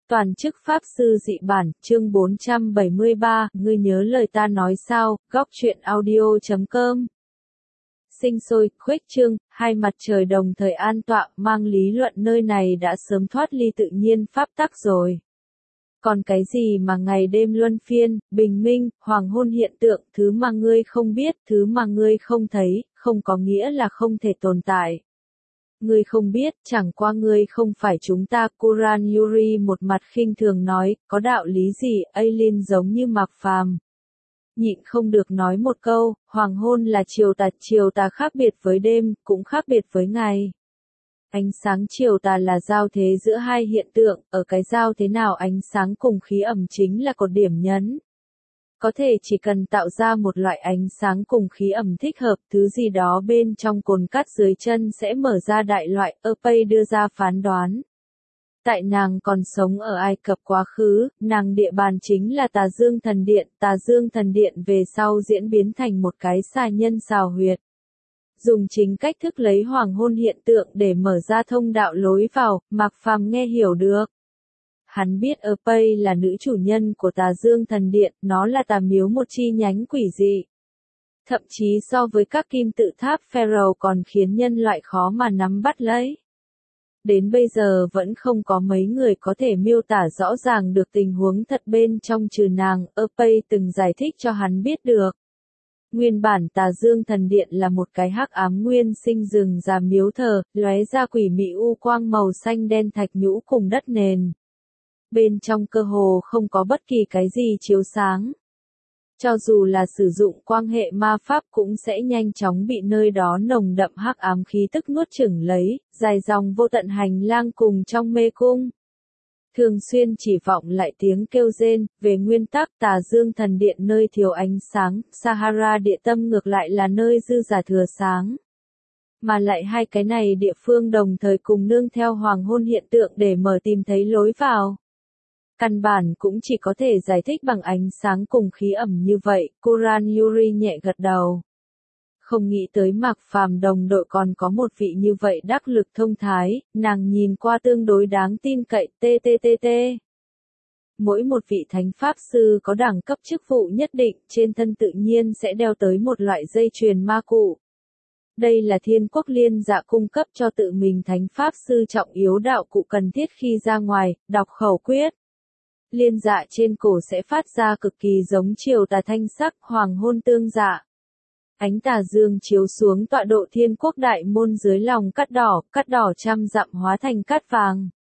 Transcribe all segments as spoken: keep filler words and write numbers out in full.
Toàn chức Pháp Sư Dị Bản, chương bốn trăm bảy mươi ba, ngươi nhớ lời ta nói sao, góc truyện audio chấm com. Sinh sôi, khuếch trương, hai mặt trời đồng thời an tọa, mang lý luận nơi này đã sớm thoát ly tự nhiên pháp tắc rồi. Còn cái gì mà ngày đêm luân phiên, bình minh, hoàng hôn hiện tượng, thứ mà ngươi không biết, thứ mà ngươi không thấy, không có nghĩa là không thể tồn tại. Ngươi không biết, chẳng qua ngươi không phải chúng ta, Kuran Yuri một mặt khinh thường nói, có đạo lý gì, Aileen giống như Mạc Phàm. Nhịn không được nói một câu, hoàng hôn là chiều tà, chiều tà khác biệt với đêm, cũng khác biệt với ngày. Ánh sáng chiều tà là giao thế giữa hai hiện tượng, ở cái giao thế nào ánh sáng cùng khí ẩm chính là cột điểm nhấn. Có thể chỉ cần tạo ra một loại ánh sáng cùng khí ẩm thích hợp, thứ gì đó bên trong cồn cát dưới chân sẽ mở ra đại loại, Erpay đưa ra phán đoán. Tại nàng còn sống ở Ai Cập quá khứ, nàng địa bàn chính là Tà Dương Thần Điện, Tà Dương Thần Điện về sau diễn biến thành một cái xà nhân xào huyệt. Dùng chính cách thức lấy hoàng hôn hiện tượng để mở ra thông đạo lối vào, Mạc Phàm nghe hiểu được. Hắn biết Erpay là nữ chủ nhân của Tà Dương Thần Điện, nó là tà miếu một chi nhánh quỷ dị. Thậm chí so với các kim tự tháp Pharaoh còn khiến nhân loại khó mà nắm bắt lấy. Đến bây giờ vẫn không có mấy người có thể miêu tả rõ ràng được tình huống thật bên trong trừ nàng, Erpay từng giải thích cho hắn biết được. Nguyên bản Tà Dương Thần Điện là một cái hắc ám nguyên sinh rừng già miếu thờ, lóe ra quỷ mị u quang màu xanh đen thạch nhũ cùng đất nền. Bên trong cơ hồ không có bất kỳ cái gì chiếu sáng. Cho dù là sử dụng quang hệ ma pháp cũng sẽ nhanh chóng bị nơi đó nồng đậm hắc ám khí tức nuốt chửng lấy, dài dòng vô tận hành lang cùng trong mê cung. Thường xuyên chỉ vọng lại tiếng kêu rên, về nguyên tắc Tà Dương Thần Điện nơi thiếu ánh sáng, Sahara địa tâm ngược lại là nơi dư giả thừa sáng. Mà lại hai cái này địa phương đồng thời cùng nương theo hoàng hôn hiện tượng để mở tìm thấy lối vào. Căn bản cũng chỉ có thể giải thích bằng ánh sáng cùng khí ẩm như vậy, Kuran Yuri nhẹ gật đầu. Không nghĩ tới Mạc Phàm đồng đội còn có một vị như vậy đắc lực thông thái, nàng nhìn qua tương đối đáng tin cậy, ttt. Mỗi một vị thánh pháp sư có đẳng cấp chức vụ nhất định, trên thân tự nhiên sẽ đeo tới một loại dây chuyền ma cụ. Đây là Thiên Quốc Liên Dạ cung cấp cho tự mình thánh pháp sư trọng yếu đạo cụ cần thiết khi ra ngoài, đọc khẩu quyết. Liên dạ trên cổ sẽ phát ra cực kỳ giống chiều tà thanh sắc, hoàng hôn tương dạ. Ánh tà dương chiếu xuống tọa độ Thiên Quốc đại môn dưới lòng cát đỏ, cát đỏ trăm dặm hóa thành cát vàng.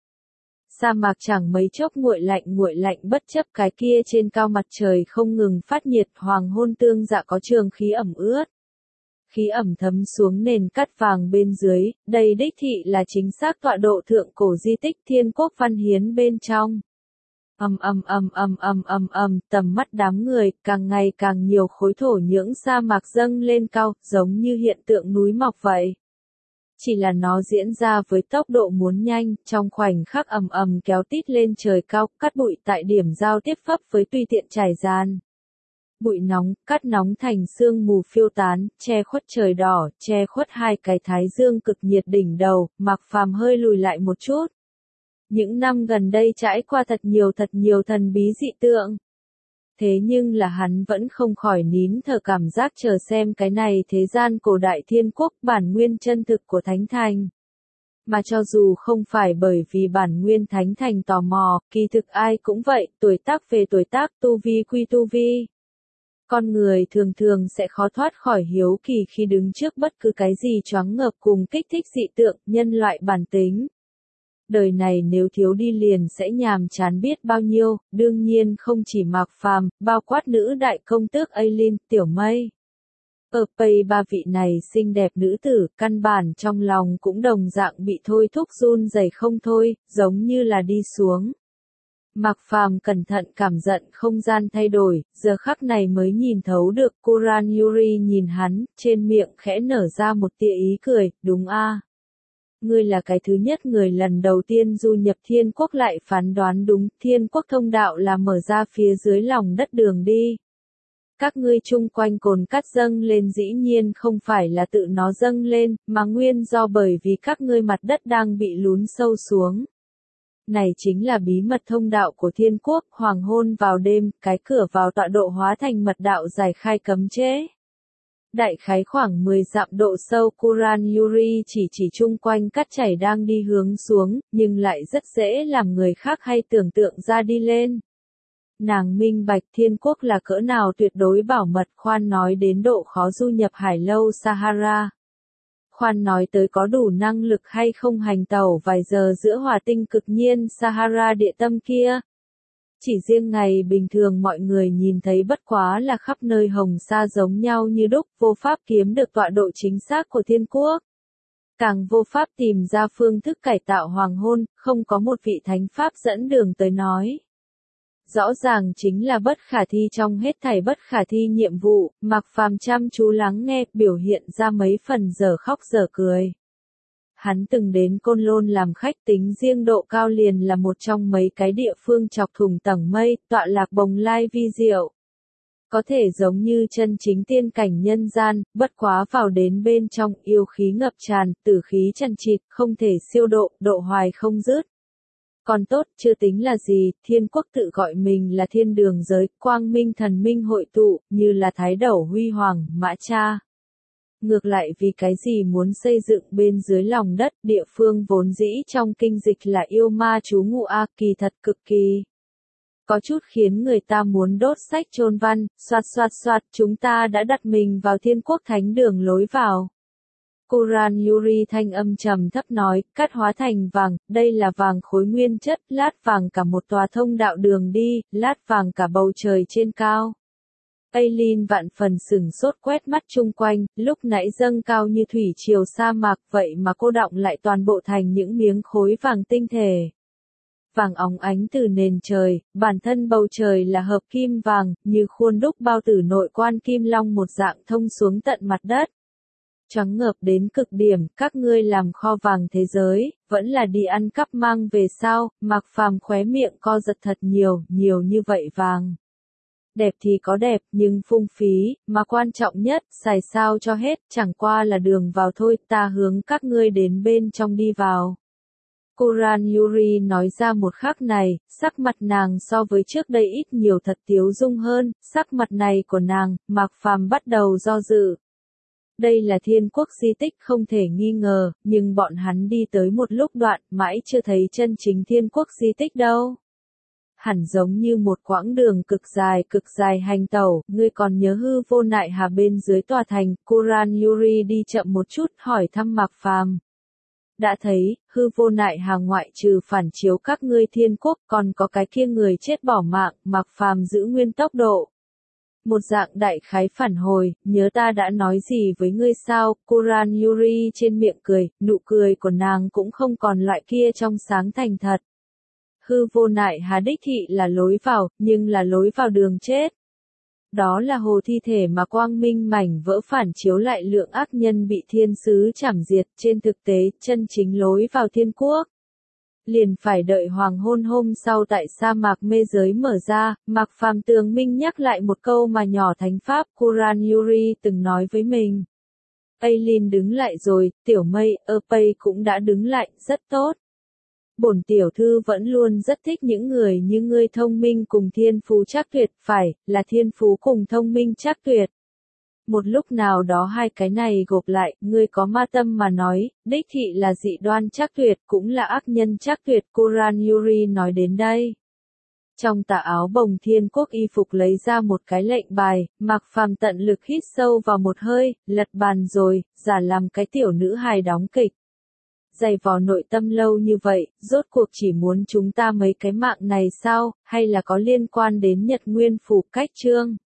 Sa mạc chẳng mấy chốc nguội lạnh nguội lạnh bất chấp cái kia trên cao mặt trời không ngừng phát nhiệt, hoàng hôn tương dạ có trường khí ẩm ướt. Khí ẩm thấm xuống nền cát vàng bên dưới, đây đích thị là chính xác tọa độ thượng cổ di tích Thiên Quốc Văn Hiến bên trong. Ầm ầm ầm ầm ầm ầm ầm, tầm mắt đám người, càng ngày càng nhiều khối thổ nhưỡng sa mạc dâng lên cao, giống như hiện tượng núi mọc vậy. Chỉ là nó diễn ra với tốc độ muốn nhanh, trong khoảnh khắc ầm ầm kéo tít lên trời cao, cát bụi tại điểm giao tiếp phấp với tùy tiện trải gian. Bụi nóng, cát nóng thành sương mù phiêu tán, che khuất trời đỏ, che khuất hai cái thái dương cực nhiệt đỉnh đầu, Mạc Phàm hơi lùi lại một chút. Những năm gần đây trải qua thật nhiều thật nhiều thần bí dị tượng. Thế nhưng là hắn vẫn không khỏi nín thở cảm giác chờ xem cái này thế gian cổ đại Thiên Quốc bản nguyên chân thực của Thánh Thành. Mà cho dù không phải bởi vì bản nguyên Thánh Thành tò mò, kỳ thực ai cũng vậy, tuổi tác về tuổi tác, tu vi quy tu vi. Con người thường thường sẽ khó thoát khỏi hiếu kỳ khi đứng trước bất cứ cái gì choáng ngợp cùng kích thích dị tượng, nhân loại bản tính. Đời này nếu thiếu đi liền sẽ nhàm chán biết bao nhiêu, đương nhiên không chỉ Mạc Phàm, bao quát nữ đại công tước Aileen, Tiểu Mây. Erpay ba vị này xinh đẹp nữ tử, căn bản trong lòng cũng đồng dạng bị thôi thúc run rẩy không thôi, giống như là đi xuống. Mạc Phàm cẩn thận cảm giận không gian thay đổi, giờ khắc này mới nhìn thấu được, Kuran Yuri nhìn hắn, trên miệng khẽ nở ra một tia ý cười, đúng a. Ngươi là cái thứ nhất người lần đầu tiên du nhập Thiên Quốc lại phán đoán đúng, Thiên Quốc thông đạo là mở ra phía dưới lòng đất đường đi. Các ngươi chung quanh cồn cát dâng lên dĩ nhiên không phải là tự nó dâng lên, mà nguyên do bởi vì các ngươi mặt đất đang bị lún sâu xuống. Này chính là bí mật thông đạo của thiên quốc, hoàng hôn vào đêm, cái cửa vào tọa độ hóa thành mật đạo giải khai cấm chế. Đại khái khoảng mười dặm độ sâu, Kuran Yuri chỉ chỉ chung quanh cát chảy đang đi hướng xuống, nhưng lại rất dễ làm người khác hay tưởng tượng ra đi lên. Nàng minh bạch thiên quốc là cỡ nào tuyệt đối bảo mật, khoan nói đến độ khó du nhập hải lâu Sahara. Khoan nói tới có đủ năng lực hay không hành tẩu vài giờ giữa hỏa tinh cực nhiên Sahara địa tâm kia. Chỉ riêng ngày bình thường mọi người nhìn thấy bất quá là khắp nơi hồng sa giống nhau như đúc, vô pháp kiếm được tọa độ chính xác của thiên quốc. Càng vô pháp tìm ra phương thức cải tạo hoàng hôn, không có một vị thánh pháp dẫn đường tới nói. Rõ ràng chính là bất khả thi trong hết thảy bất khả thi nhiệm vụ, Mạc Phàm chăm chú lắng nghe, biểu hiện ra mấy phần dở khóc dở cười. Hắn từng đến Côn Lôn làm khách, tính riêng độ cao liền là một trong mấy cái địa phương chọc thủng tầng mây, tọa lạc bồng lai vi diệu. Có thể giống như chân chính tiên cảnh nhân gian, bất quá vào đến bên trong yêu khí ngập tràn, tử khí chằng chịt, không thể siêu độ, độ hoài không dứt. Còn tốt, chưa tính là gì, thiên quốc tự gọi mình là thiên đường giới, quang minh thần minh hội tụ, như là thái đẩu huy hoàng, mã cha. Ngược lại vì cái gì muốn xây dựng bên dưới lòng đất, địa phương vốn dĩ trong kinh dịch là yêu ma trú ngụ a, kỳ thật cực kỳ. Có chút khiến người ta muốn đốt sách chôn văn, xoạt xoạt xoạt, chúng ta đã đặt mình vào thiên quốc thánh đường lối vào. Kuran Yuri thanh âm trầm thấp nói, cát hóa thành vàng, đây là vàng khối nguyên chất, lát vàng cả một tòa thông đạo đường đi, lát vàng cả bầu trời trên cao. Aileen vạn phần sửng sốt quét mắt chung quanh, lúc nãy dâng cao như thủy triều sa mạc, vậy mà cô đọng lại toàn bộ thành những miếng khối vàng tinh thể. Vàng óng ánh từ nền trời, bản thân bầu trời là hợp kim vàng, như khuôn đúc bao tử nội quan kim long một dạng thông xuống tận mặt đất. Choáng ngợp đến cực điểm, các ngươi làm kho vàng thế giới, vẫn là đi ăn cắp mang về sao, Mạc Phàm khóe miệng co giật thật nhiều, nhiều như vậy vàng. Đẹp thì có đẹp, nhưng phung phí, mà quan trọng nhất, xài sao cho hết, chẳng qua là đường vào thôi, ta hướng các ngươi đến bên trong đi vào. Kuran Yuri nói ra một khắc này, sắc mặt nàng so với trước đây ít nhiều thật tiếu dung hơn, sắc mặt này của nàng, Mạc Phàm bắt đầu do dự. Đây là thiên quốc di tích không thể nghi ngờ, nhưng bọn hắn đi tới một lúc đoạn, mãi chưa thấy chân chính thiên quốc di tích đâu. Hẳn giống như một quãng đường cực dài cực dài hành tẩu, ngươi còn nhớ hư vô nại hà bên dưới tòa thành, Kuran Yuri đi chậm một chút hỏi thăm Mạc Phàm. Đã thấy, hư vô nại hà ngoại trừ phản chiếu các ngươi thiên quốc, còn có cái kia người chết bỏ mạng, Mạc Phàm giữ nguyên tốc độ. Một dạng đại khái phản hồi, nhớ ta đã nói gì với ngươi sao, Kuran Yuri trên miệng cười, nụ cười của nàng cũng không còn loại kia trong sáng thành thật. Hư vô nại hà đích thị là lối vào, nhưng là lối vào đường chết. Đó là hồ thi thể mà quang minh mảnh vỡ phản chiếu lại lượng ác nhân bị thiên sứ chảm diệt, trên thực tế, chân chính lối vào thiên quốc. Liền phải đợi hoàng hôn hôm sau tại sa mạc mê giới mở ra, Mạc Phàm tường minh nhắc lại một câu mà nhỏ thánh pháp Kuran Yuri từng nói với mình. Aileen đứng lại rồi, tiểu mây, Erpay cũng đã đứng lại, rất tốt. Bổn tiểu thư vẫn luôn rất thích những người như ngươi thông minh cùng thiên phú chắc tuyệt, phải, là thiên phú cùng thông minh chắc tuyệt. Một lúc nào đó hai cái này gộp lại, ngươi có ma tâm mà nói, đích thị là dị đoan chắc tuyệt, cũng là ác nhân chắc tuyệt, Kuran Yuri nói đến đây. Trong tà áo bồng thiên quốc y phục lấy ra một cái lệnh bài, Mạc Phàm tận lực hít sâu vào một hơi, lật bàn rồi, giả làm cái tiểu nữ hài đóng kịch. Dày vò nội tâm lâu như vậy, rốt cuộc chỉ muốn chúng ta mấy cái mạng này sao, hay là có liên quan đến Nhật Nguyên Phủ Cách Trương?